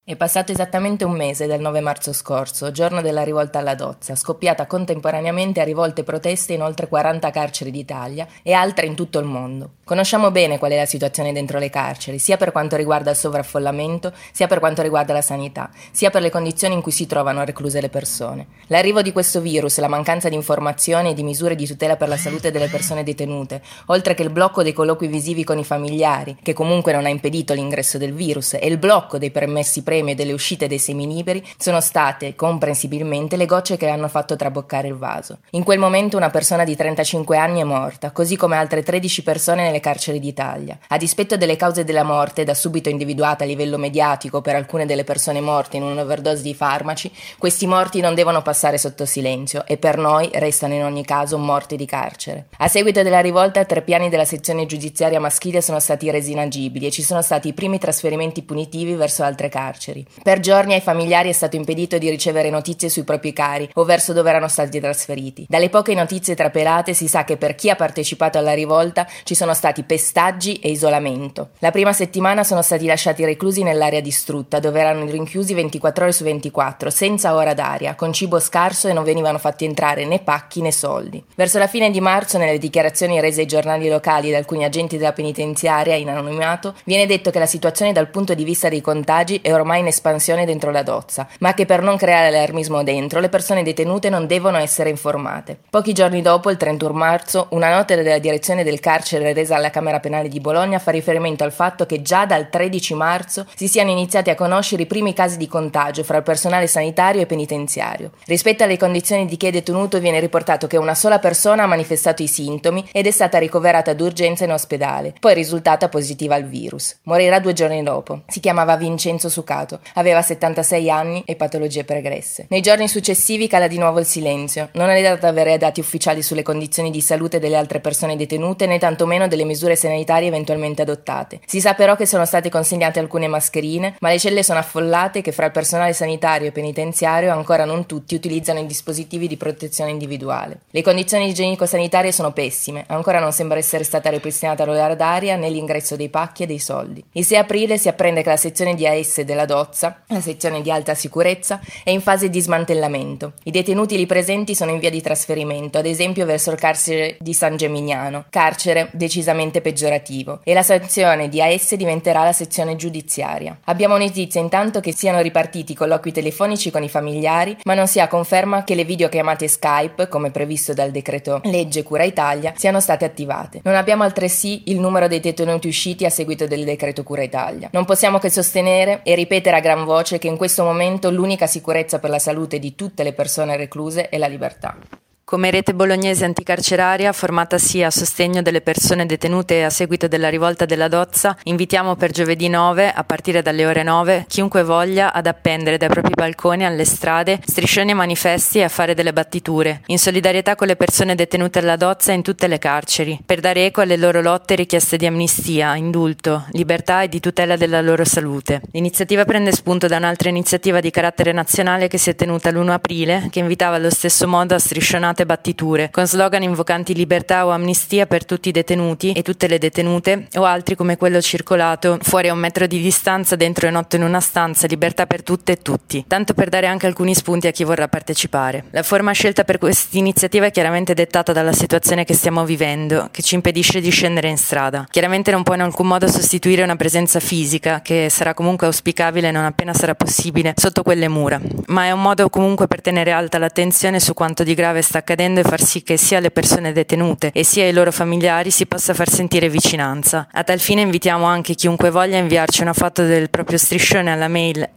È passato esattamente un mese dal 9 marzo scorso, giorno della rivolta alla Dozza, scoppiata contemporaneamente a rivolte e proteste in oltre 40 carceri d'Italia e altre in tutto il mondo. Conosciamo bene qual è la situazione dentro le carceri, sia per quanto riguarda il sovraffollamento, sia per quanto riguarda la sanità, sia per le condizioni in cui si trovano recluse le persone. L'arrivo di questo virus, la mancanza di informazioni e di misure di tutela per la salute delle persone detenute, oltre che il blocco dei colloqui visivi con i familiari, che comunque non ha impedito l'ingresso del virus, e il blocco dei permessi premi e delle uscite dei seminiberi sono state, comprensibilmente, le gocce che hanno fatto traboccare il vaso. In quel momento una persona di 35 anni è morta, così come altre 13 persone nelle carceri d'Italia. A dispetto delle cause della morte, da subito individuata a livello mediatico per alcune delle persone morte in un'overdose di farmaci, questi morti non devono passare sotto silenzio e per noi restano in ogni caso morti di carcere. A seguito della rivolta, 3 piani della sezione giudiziaria maschile sono stati resi inagibili e ci sono stati i primi trasferimenti punitivi verso altre carceri. Per giorni ai familiari è stato impedito di ricevere notizie sui propri cari o verso dove erano stati trasferiti. Dalle poche notizie trapelate si sa che per chi ha partecipato alla rivolta ci sono stati pestaggi e isolamento. La prima settimana sono stati lasciati reclusi nell'area distrutta, dove erano rinchiusi 24 ore su 24, senza ora d'aria, con cibo scarso e non venivano fatti entrare né pacchi né soldi. Verso la fine di marzo, nelle dichiarazioni rese ai giornali locali da alcuni agenti della penitenziaria in anonimato, viene detto che la situazione dal punto di vista dei contagi è ormai in espansione dentro la Dozza, ma che per non creare allarmismo dentro, le persone detenute non devono essere informate. Pochi giorni dopo, il 31 marzo, una nota della direzione del carcere resa alla Camera Penale di Bologna fa riferimento al fatto che già dal 13 marzo si siano iniziati a conoscere i primi casi di contagio fra il personale sanitario e penitenziario. Rispetto alle condizioni di chi è detenuto viene riportato che una sola persona ha manifestato i sintomi ed è stata ricoverata d'urgenza in ospedale, poi è risultata positiva al virus. Morirà 2 giorni dopo. Si chiamava Vincenzo Sucato. Aveva 76 anni e patologie pregresse. Nei giorni successivi cala di nuovo il silenzio. Non è dato avere dati ufficiali sulle condizioni di salute delle altre persone detenute né tantomeno delle misure sanitarie eventualmente adottate. Si sa però che sono state consegnate alcune mascherine, ma le celle sono affollate e che fra il personale sanitario e penitenziario ancora non tutti utilizzano i dispositivi di protezione individuale. Le condizioni igienico-sanitarie sono pessime. Ancora non sembra essere stata ripristinata l'ora d'aria né l'ingresso dei pacchi e dei soldi. Il 6 aprile si apprende che la sezione di AS della Dozza, la sezione di alta sicurezza, è in fase di smantellamento. I detenuti lì presenti sono in via di trasferimento, ad esempio verso il carcere di San Gemignano, carcere decisamente peggiorativo, e la sezione di AS diventerà la sezione giudiziaria. Abbiamo notizia intanto che siano ripartiti colloqui telefonici con i familiari, ma non si ha conferma che le videochiamate Skype, come previsto dal decreto legge Cura Italia, siano state attivate. Non abbiamo altresì il numero dei detenuti usciti a seguito del decreto Cura Italia. Non possiamo che sostenere e ripetere a gran voce che in questo momento l'unica sicurezza per la salute di tutte le persone recluse è la libertà. Come rete bolognese anticarceraria, formatasi a sostegno delle persone detenute a seguito della rivolta della Dozza, invitiamo per giovedì 9, a partire dalle ore 9, chiunque voglia ad appendere dai propri balconi alle strade striscioni e manifesti e a fare delle battiture, in solidarietà con le persone detenute alla Dozza in tutte le carceri, per dare eco alle loro lotte e richieste di amnistia, indulto, libertà e di tutela della loro salute. L'iniziativa prende spunto da un'altra iniziativa di carattere nazionale che si è tenuta l'1 aprile, che invitava allo stesso modo a striscionate battiture, con slogan invocanti libertà o amnistia per tutti i detenuti e tutte le detenute, o altri come quello circolato fuori a 1 metro di distanza dentro e notte in una stanza, libertà per tutte e tutti, tanto per dare anche alcuni spunti a chi vorrà partecipare. La forma scelta per questa iniziativa è chiaramente dettata dalla situazione che stiamo vivendo, che ci impedisce di scendere in strada. Chiaramente non può in alcun modo sostituire una presenza fisica, che sarà comunque auspicabile non appena sarà possibile, sotto quelle mura, ma è un modo comunque per tenere alta l'attenzione su quanto di grave sta accadendo e far sì che sia le persone detenute e sia i loro familiari si possa far sentire vicinanza. A tal fine invitiamo anche chiunque voglia a inviarci una foto del proprio striscione alla mail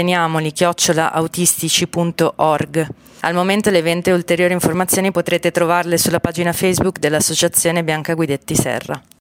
sosteniamoli@autistici.org. Al momento le eventi e ulteriori informazioni potrete trovarle sulla pagina Facebook dell'Associazione Bianca Guidetti Serra.